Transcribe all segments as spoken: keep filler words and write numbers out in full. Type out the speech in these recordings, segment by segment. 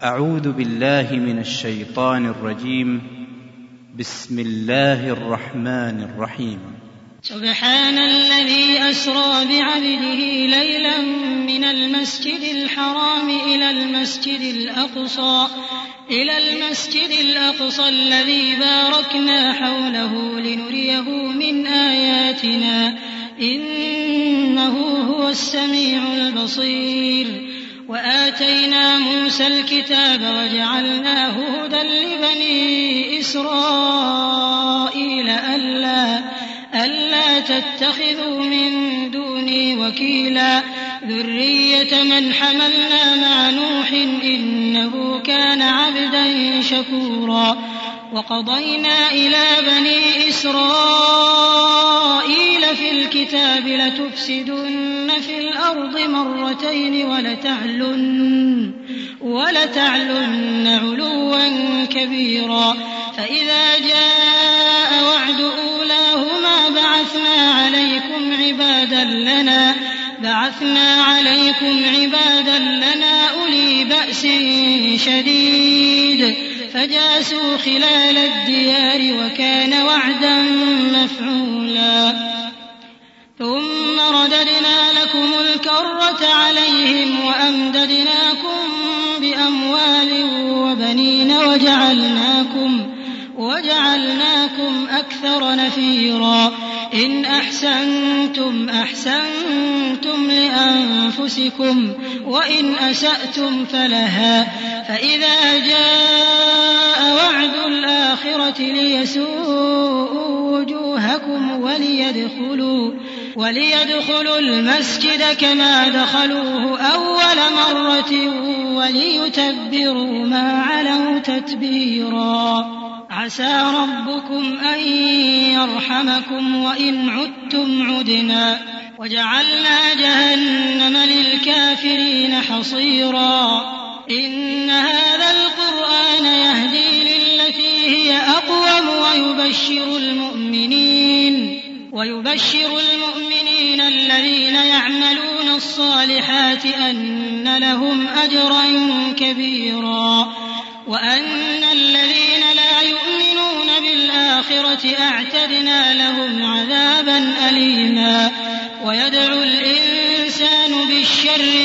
أعوذ بالله من الشيطان الرجيم. بسم الله الرحمن الرحيم. سبحان الذي أسرى بعبده ليلا من المسجد الحرام إلى المسجد الأقصى إلى المسجد الأقصى الذي باركنا حوله لنريه من آياتنا إنه هو السميع البصير. وآتينا موسى الكتاب وجعلناه هدى لبني إسرائيل ألا, ألا تتخذوا من دوني وكيلا ذرية من حملنا مع نوح إنه كان عبدا شكورا. وقضينا إلى بني إسرائيل في الكتاب لتفسدن في الأرض مرتين ولتعلن, ولتعلن علوا كبيرا. فإذا جاء وعد أولاهما بعثنا عليكم عبادا لنا بعثنا عليكم عبادا لنا أولي بأس شديد فجاسوا خلال الديار وكان وعدا مفعولا. ثم رددنا لكم الكرة عليهم وأمددناكم بأموال وبنين وجعلناكم, وجعلناكم أكثر نفيرا. إن أحسنتم أحسنتم لأنفسكم وإن أسأتم فلها. فإذا جاء وعد الآخرة ليسوءوا وجوهكم وليدخلوا, وليدخلوا المسجد كما دخلوه أول مرة وليتبروا ما علوا تتبيرا. عسى ربكم أن يرحمكم وإن عدتم عدنا وجعلنا جهنم للكافرين حصيرا. إن هذا القرآن يهدي للتي هي أقوم ويبشر المؤمنين, ويبشر المؤمنين الذين يعملون الصالحات أن لهم أجرا كبيرا وأن الذين لا يؤمنون بالآخرة أعتدنا لهم عذابا أليما. ويدعو الإنسان بالشر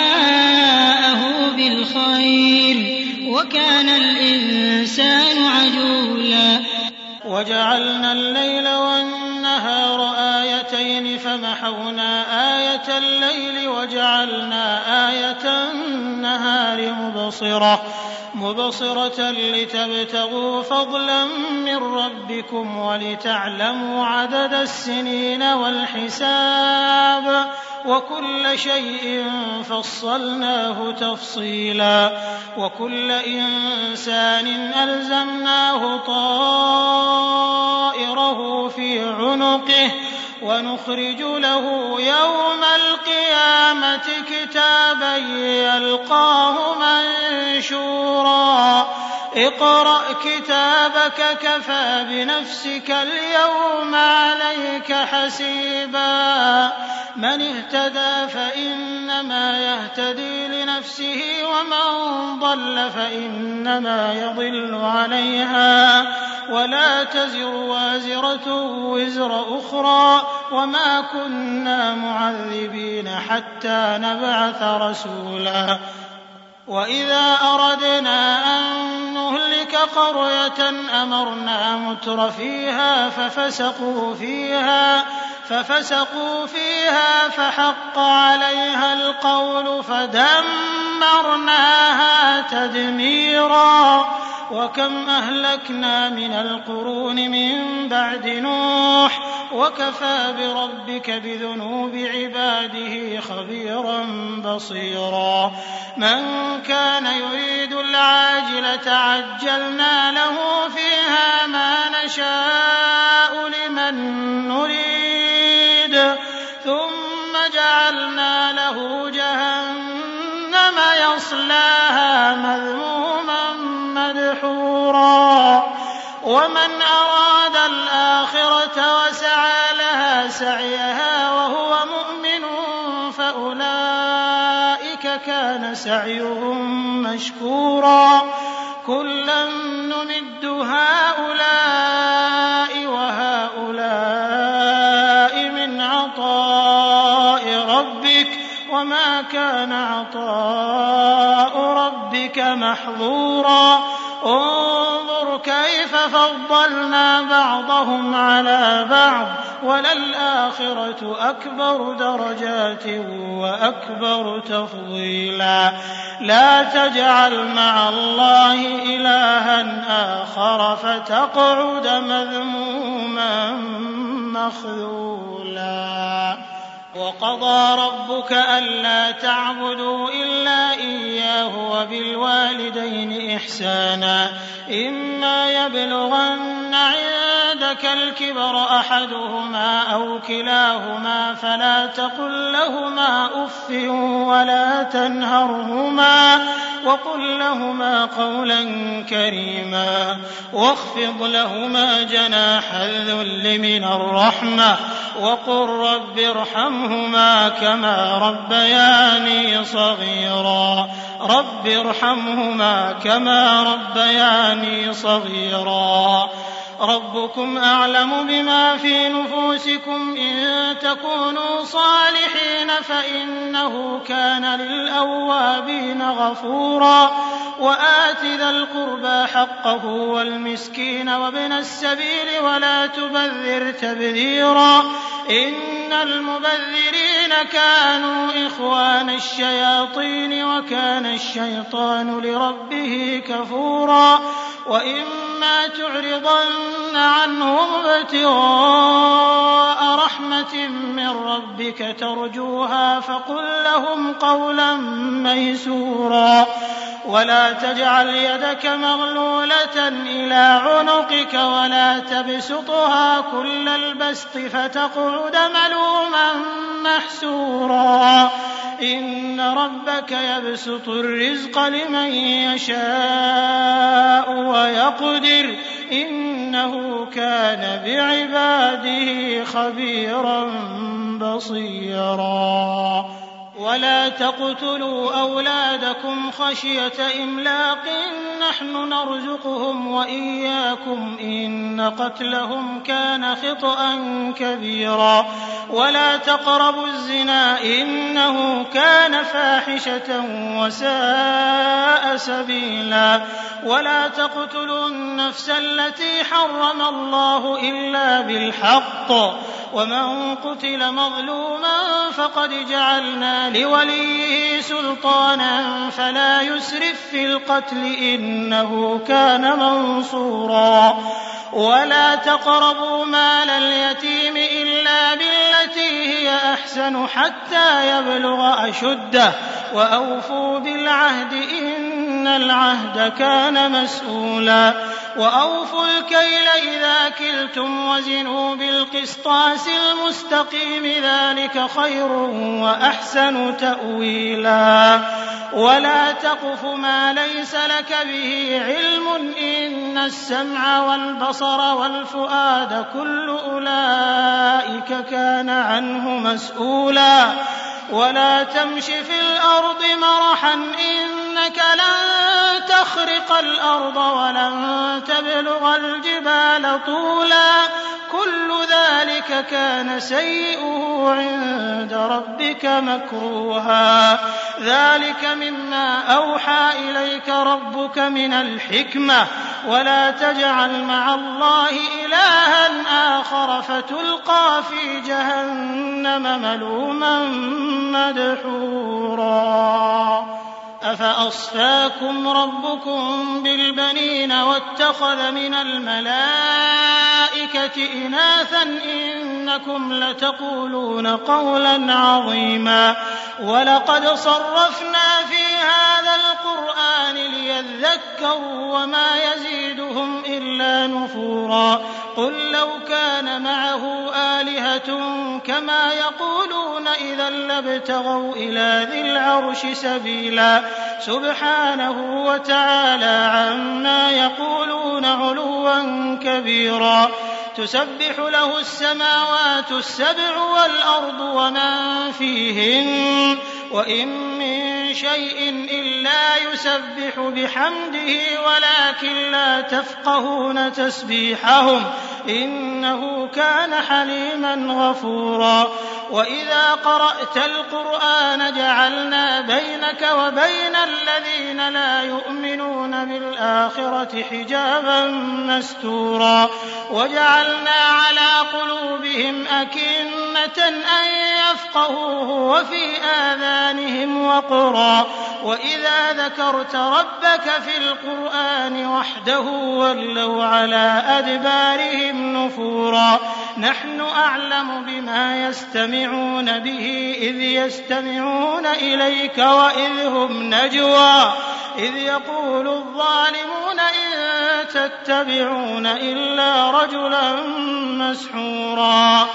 دعاءه بالخير وكان الإنسان عجولا. وجعلنا الليل والنهار آيتين فمحونا آية الليل وجعلنا آية النهار مبصرة مبصرة لتبتغوا فضلا من ربكم ولتعلموا عدد السنين والحساب وكل شيء فصلناه تفصيلا. وكل إنسان ألزمناه طائره في عنقه ونخرج له يوم القيامة كتابا يلقاه منشورا. اقرأ كتابك كفى بنفسك اليوم عليك حسيبا. من اهتدى فإنما يهتدي لنفسه ومن ضل فإنما يضل عليها ولا تزر وازرة وزر أخرى وما كنا معذبين حتى نبعث رسولا. وإذا أردنا أن نهلك قرية أمرنا متر فيها ففسقوا فيها ففسقوا فيها فحق عليها القول فدمرناها تدميرا. وكم أهلكنا من القرون من بعد نوح وكفى بربك بذنوب عباده خبيرا بصيرا. من كان يريد العاجلة عجلنا له فيها ما نشاء لمن نريد ثم جعلنا له جهنم يصلاها مذموما مدحورا. ومن أراد الآخرة وسعى لها سعيها وهو مؤمن فأولئك كان سعيهم مشكورا كلا نمد هؤلاء وهؤلاء من عطاء ربك وما كان عطاء ربك محظورا انظر كيف فضلنا بعضهم على بعض وللآخرة أكبر درجات وأكبر تفضيلا لا تجعل مع الله إلها آخر فتقعد مذموما مخذولا وقضى ربك ألا تعبدوا إلا إياه وبالوالدين إحسانا إما يبلغن عندك الكبر أحدهما أو كلاهما فلا تقل لهما أف ولا تنهرهما وقل لهما قولا كريما واخفض لهما جناح الذل من الرحمة وقل رب ارحمهما كما ربياني صغيرا رب ارحمهما كما ربياني صغيرا ربكم أعلم بما في نفوسكم إن تكونوا صالحين فإنه كان للأوابين غفورا وآت ذا القربى حقه والمسكين وابن السبيل ولا تبذر تبذيرا إن المبذرين كانوا إخوان الشياطين وكان الشيطان لربه كفورا وإما تعرضن عنهم ابتغاء رحمة من ربك ترجوها فقل لهم قولا ميسورا ولا تجعل يدك مغلولة إلى عنقك ولا تبسطها كل البسط فتقعد ملوما محسورا إن ربك يبسط الرزق لمن يشاء ويقدر إنه كان بعباده خبيرا بصيرا ولا تقتلوا أولادكم خشية إملاق نحن نرزقهم وإياكم إن قتلهم كان خطأ كبيرا ولا تقربوا الزنا إنه كان فاحشة وساء سبيلا ولا تقتلوا النفس التي حرم الله إلا بالحق ومن قتل مظلوما فقد جعلنا لوليه سلطانا فلا يسرف في القتل إنه كان منصورا ولا تقربوا مال اليتيم إلا بالتي هي أحسن حتى يبلغ أشده وأوفوا بالعهد إن العهد كان مسؤولا وأوفوا الكيل إذا كلتم وزنوا بالقسطاس المستقيم ذلك خير وأحسن تأويلا ولا تقف ما ليس لك به علم إن السمع والبصر والفؤاد كل أولئك كان عنه مسؤولا ولا تمش في الأرض مرحا إنك لن تخرق الأرض ولن تبلغ الجبال طولا كل ذلك كان سيئه عند ربك مكروها ذلك مما أوحى إليك ربك من الحكمة ولا تجعل مع الله إلها آخر فتلقى في جهنم ملوما مدحورا أفأصفاكم ربكم بالبنين واتخذ من الملائكة إناثا إنكم لتقولون قولا عظيما ولقد صرفنا في هذا القرآن ليذكروا وما يزيدهم إلا نفورا قل لو كان معه آلهة كما يقولون إذا لابتغوا إلى ذي العرش سبيلا سبحانه وتعالى عما يقولون علوا كبيرا تسبح له السماوات السبع والأرض ومن فيهن وإن من شيء إلا يسبح بحمده ولكن لا تفقهون تسبيحهم إنه كان حليما غفورا وإذا قرأت القرآن جعلنا بينك وبين الذين لا يؤمنون بالآخرة حجابا مستورا وجعلنا على قلوبهم أكنة أن يفقهوه وفي آذانهم وقرا وإذا ذكرت ربك في القرآن وحده ولوا على أدبارهم نفورا نحن أعلم بما يستمعون به إذ يستمعون إليك وإذ هم نجوى إذ يقول الظالمون إن تتبعون إلا رجلا مسحورا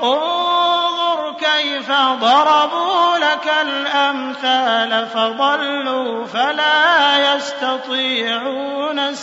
انظر كيف ضربوا لك الأمثال فضلوا فلا يستطيعون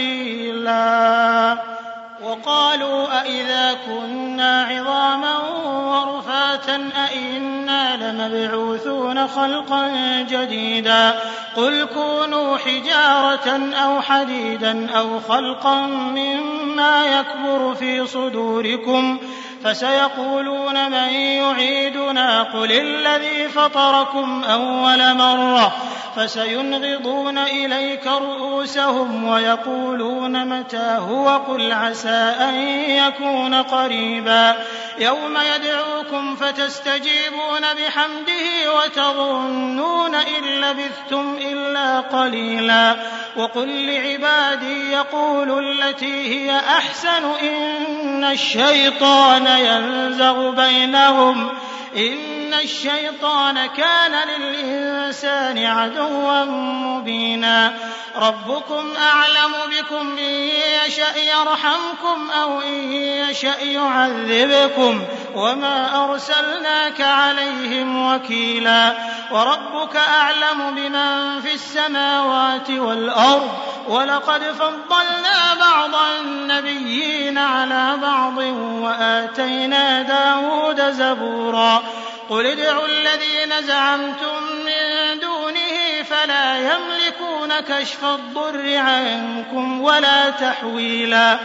سبيلا وقالوا أئذا كنا عظاما ورفاتا أئنا لمبعوثون خلقا جديدا قل كونوا حجارة أو حديدا أو خلقا مما يكبر في صدوركم فسيقولون من يعيدنا قل الذي فطركم أول مرة فسينغضون إليك رؤوسهم ويقولون متى هو قل عسى أن يكون قريبا يوم يدعوكم فتستجيبون بحمده وتظنون إن لبثتم إلا قليلا وقل لعبادي يقولوا التي هي أحسن إن الشيطان ينزغ بينهم إن الشيطان كان للإنسان عدوا مبينا ربكم أعلم بكم إن يشأ يرحمكم أو إن يشأ يعذبكم وما أرسلناك عليهم وكيلا وربك أعلم بمن في السماوات والأرض ولقد فضلنا بعض النبيين على بعض وآتينا داود زبورا قل ادعوا الذين زعمتم من دونه فلا يملكون كشف الضر عنكم ولا تحويلا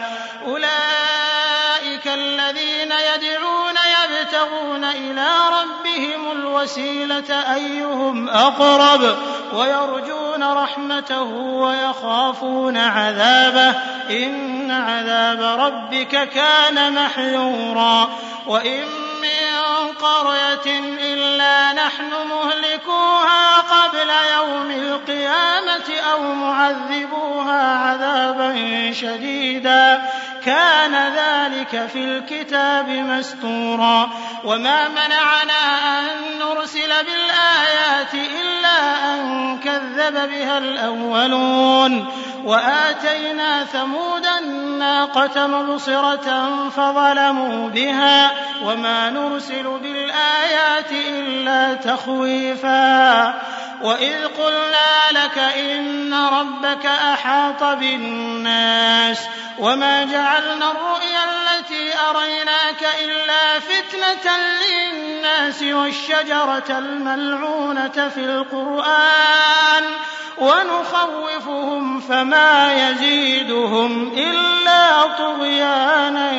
أولئك الذين يدعون يبتغون إلى ربهم الوسيلة أيهم أقرب ويرجون رحمته ويخافون عذابه إن عذاب ربك كان محذورا وإن من قرية إلا نحن مهلكوها قبل يوم القيامة أو معذبوها عذابا شديدا كان ذلك في الكتاب مسطورا وما منعنا أن نرسل بالآيات إلا أن كذب بها الأولون وآتينا ثمود الناقة مبصرة فظلموا بها وما نرسل بالآيات إلا تخويفا وإذ قلنا لك إن ربك أحاط بالناس وما جعلنا الرؤيا التي أريناك إلا فتنة للناس والشجرة الملعونة في القرآن ونخوفهم فما يزيدهم إلا طغيانا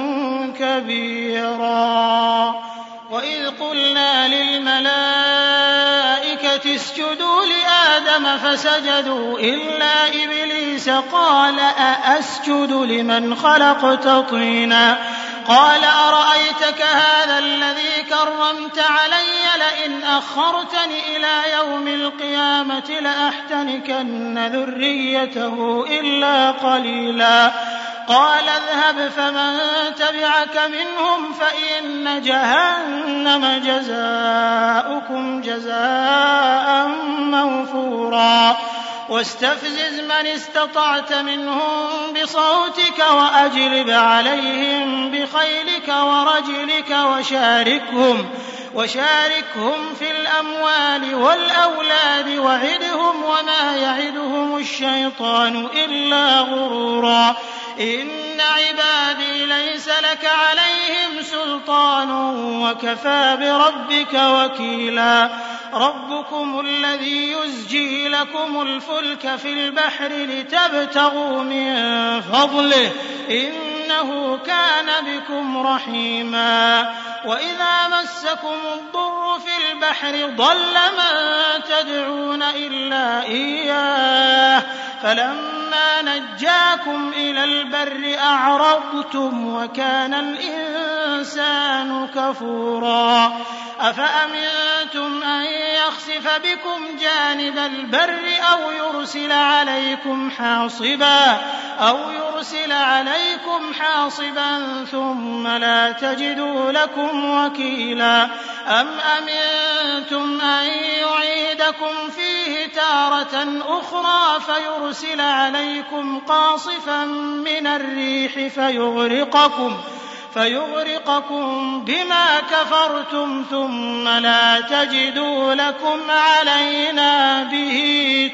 كبيرا وإذ قلنا للملائكة اسجدوا لآدم فسجدوا إلا إبليس قال أأسجد لمن خلقت طينا قال أرأيتك هذا الذي كرمت علي لئن أخرتني إلى يوم القيامة لأحتنكن ذريته إلا قليلا قال اذهب فمن تبعك منهم فإن جهنم جزاؤكم جزاء موفورا واستفزز من استطعت منهم بصوتك وأجلب عليهم بخيلك ورجلك وشاركهم وشاركهم في الأموال والأولاد وعدهم وما يعدهم الشيطان إلا غرورا إن عبادي ليس لك عليهم سلطان وكفى بربك وكيلا ربكم الذي يزجي لكم الفلك في البحر لتبتغوا من فضله إنه كان بكم رحيما وإذا مسكم الضر في البحر ضل من تدعون إلا إياه فلما نجاكم إلى البر أعرضتم وكان الإنسان كفورا أفأمنتم أن يخسف بكم جانب البر أو يرسل عليكم حاصبا أو يرسل عليكم حاصبا ثم لا تجدوا لكم وكيلا أم أمنتم أن يعيدكم فيه تارة أخرى فيرسل عليكم قاصفا من الريح فيغرقكم فيغرقكم بما كفرتم ثم لا تجدوا لكم علينا به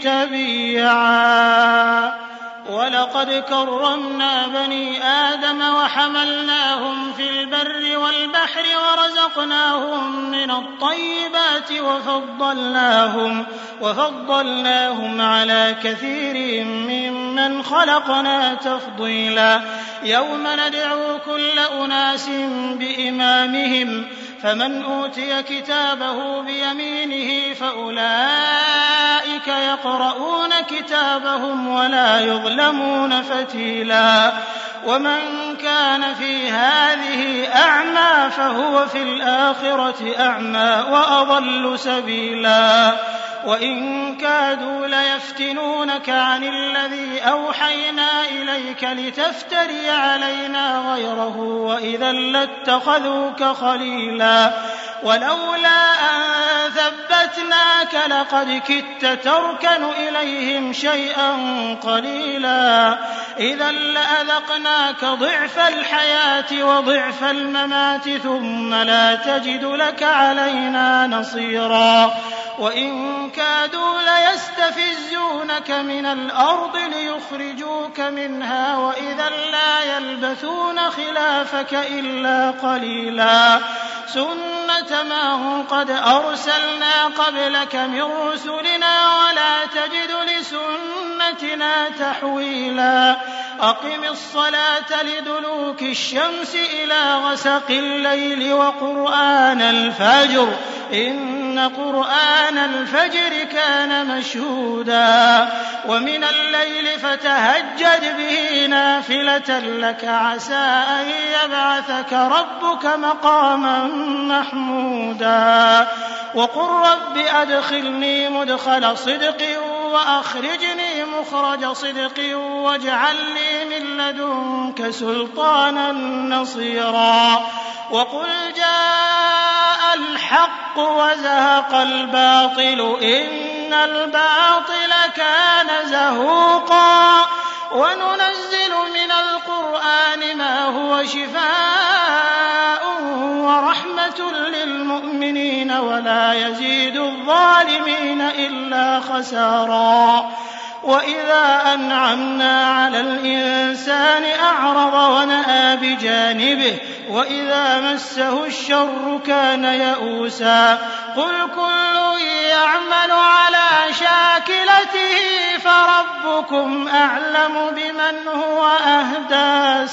تبيعا ولقد كرمنا بني آدم وحملناهم في البر والبحر ورزقناهم من الطيبات وفضلناهم, وفضلناهم على كثير ممن خلقنا تفضيلا يوم ندعو كل أناس بإمامهم فمن أوتي كتابه بيمينه فأولئك يقرؤون كتابهم ولا يظلمون فتيلا ومن كان في هذه أعمى فهو في الآخرة أعمى وأضل سبيلا وإن كادوا ليفتنونك عن الذي أوحينا إليك لتفتري علينا غيره وإذا لاتخذوك خليلا ولولا أن ثبتناك لقد كدت تركن إليهم شيئا قليلا إذا لأذقناك ضعف الحياة وضعف الممات ثم لا تجد لك علينا نصيرا وإن كادوا ليستفزونك من الأرض ليخرجوك منها وإذا لا يلبثون خلافك إلا قليلا سنة ما هم قد أرسلنا قبلك من رسلنا ولا تجد لسنتنا تحويلا أقم الصلاة لدلوك الشمس إلى غسق الليل وقرآن الفجر إن قرآن الفجر كان مشهودا ومن الليل فتهجد به نافلة لك عسى أن يبعثك ربك مقاما محمودا وقل رب أدخلني مدخل صدق وأخرجني مخرج صدق واجعل لي من لدنك سلطانا نصيرا وقل جاء الحق وزهق الباطل إن الباطل كان زهوقا وننزل من القرآن ما هو شفاء ورحمة للمؤمنين ولا يزيد الظالمين إلا خسارا وإذا أنعمنا على الإنسان أعرض ونأى بجانبه وإذا مسه الشر كان يئوسا قل كل يعمل على شاكلته فربكم أعلم بمن هو أهدى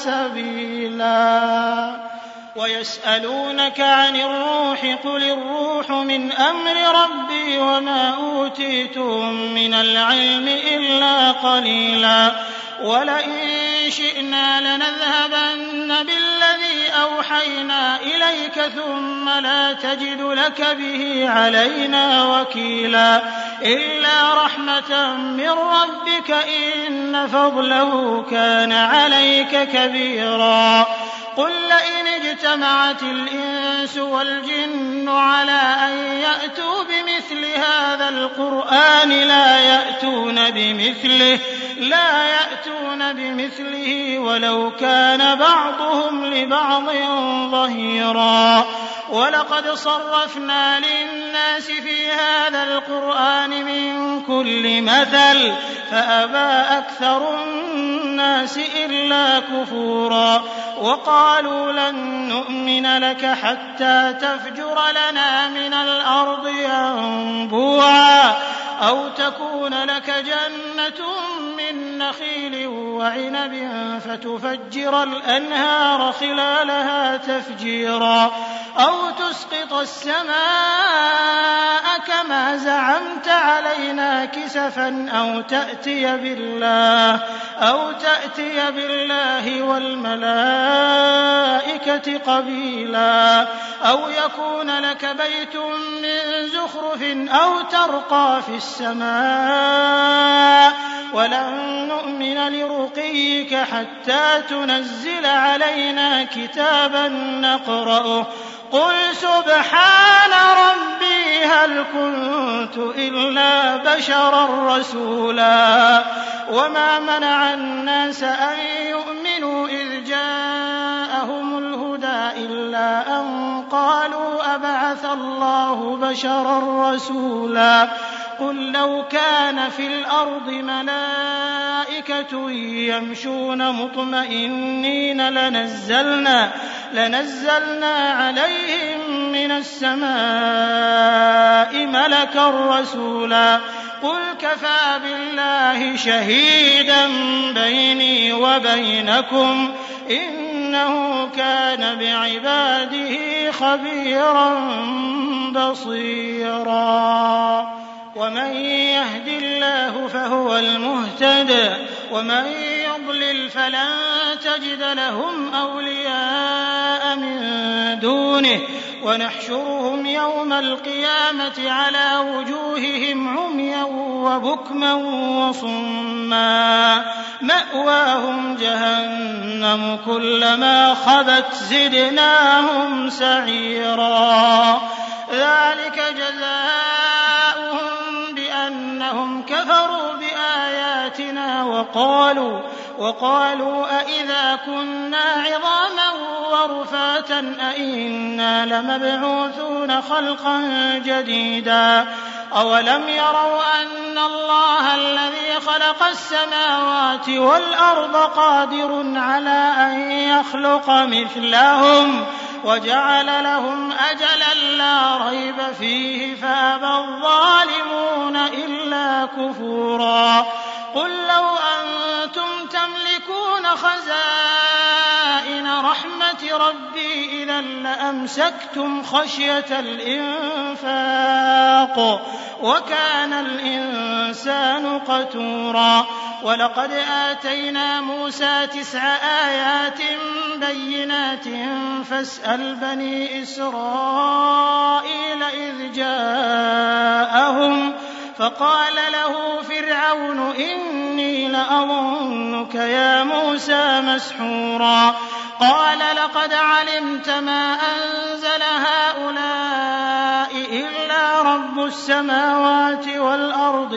سبيلا ويسألونك عن الروح قل الروح من أمر ربي وما أوتيتم من العلم إلا قليلا ولئن شئنا لنذهبن بالذي أوحينا إليك ثم لا تجد لك به علينا وكيلا إلا رحمة من ربك إن فضله كان عليك كبيرا قل لئن اجتمعت الإنس والجن على أن يأتوا بمثل هذا القرآن لا يأتون بمثله لا يأتون بمثله ولو كان بعضهم لبعض ظهيرا ولقد صرفنا للناس في هذا القرآن من كل مثل فأبى أكثر الناس إلا كفورا وقالوا لن نؤمن لك حتى تفجر لنا من الأرض ينبوعا أو تكون لك جنة من نخيل وعنب فتفجر الأنهار خلالها تفجيرا أو تسقط السماء كما زعمت علينا كسفا أو تأتي بالله أو تأتي بالله والملائكة قبيلا أو يكون لك بيت من زخرف أو ترقى في السماء ولن نؤمن لرقيك حتى تنزل علينا كتابا نقرأه قل سبحان ربي هل كنت إلا بشرا رسولا وما منع الناس أن يؤمنوا إذ جاءهم الهدى إلا أن قالوا أبعث الله بشرا رسولا قل لو كان في الأرض ملائكة يمشون مطمئنين لنزلنا, لنزلنا عليهم من السماء ملكا رسولا قل كفى بالله شهيدا بيني وبينكم إنه كان بعباده خبيرا بصيرا ومن يهد الله فهو المهتد ومن يضلل فلن تجد لهم أولياء من دونه ونحشرهم يوم القيامة على وجوههم عميا وبكما وصما مأواهم جهنم كلما خبت زدناهم سعيرا ذلك جزاؤهم بأنهم كفروا بآياتنا وقالوا وقالوا أئذا كنا عظاما ورفاتا أئنا لمبعوثون خلقا جديدا أولم يروا أن الله الذي خلق السماوات والأرض قادر على أن يخلق مثلهم وجعل لهم أجلا لا ريب فيه فأبى الظالمون إلا كفورا قل لو أنتم تملكون خزائن رحمة ربي إذا لأمسكتم خشية الإنفاق وكان الإنسان قتورا ولقد آتينا موسى تسع آيات بينات فاسأل بني إسرائيل إذ جاءهم فقال له فرعون إني لأظنك يا موسى مسحورا قال لقد علمت ما أنزل هؤلاء إلا رب السماوات والأرض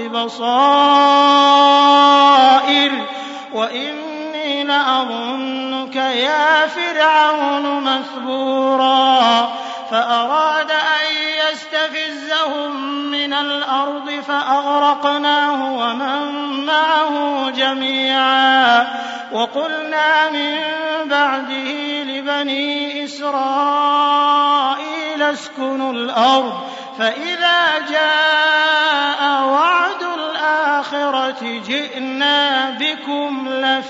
بصائر وإني لأظنك يا فرعون مثبورا فأراد أن يستفزهم من الأرض فأغرقناه ومن معه جميعا وقلنا من بعده لبني إسرائيل اسكنوا الأرض فإذا جاء وعد الآخرة جئنا بكم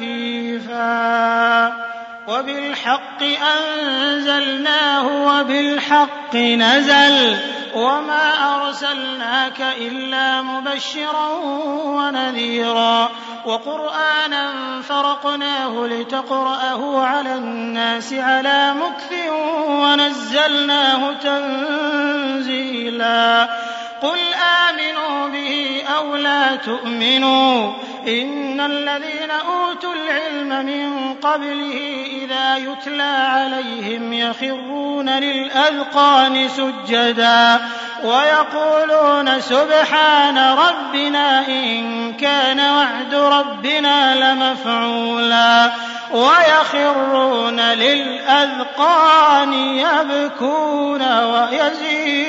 لفيفا وبالحق أنزلناه وبالحق نزل وما أرسلناك إلا مبشرا ونذيرا وقرآنا فرقناه لتقرأه على الناس على مكث ونزلناه تنزيلا قل آمنوا به أو لا تؤمنوا إن الذين أوتوا العلم من قبله إذا يتلى عليهم يخرون للأذقان سجدا ويقولون سبحان ربنا إن كان وعد ربنا لمفعولا ويخرون للأذقان يبكون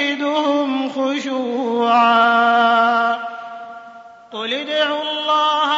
ويزيدهم خشوعا قل ادعوا الله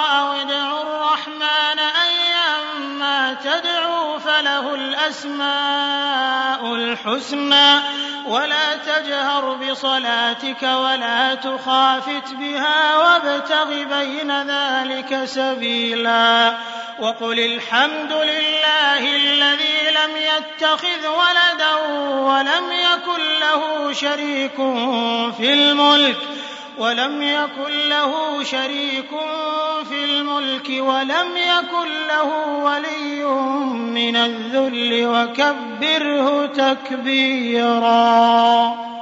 وله الأسماء الحسنى ولا تجهر بصلاتك ولا تخافت بها وابتغ بين ذلك سبيلا وقل الحمد لله الذي لم يتخذ ولدا ولم يكن له شريك في الملك ولم يكن له شريك في الملك ولم يكن له ولي من الذل وكبره تكبيرا.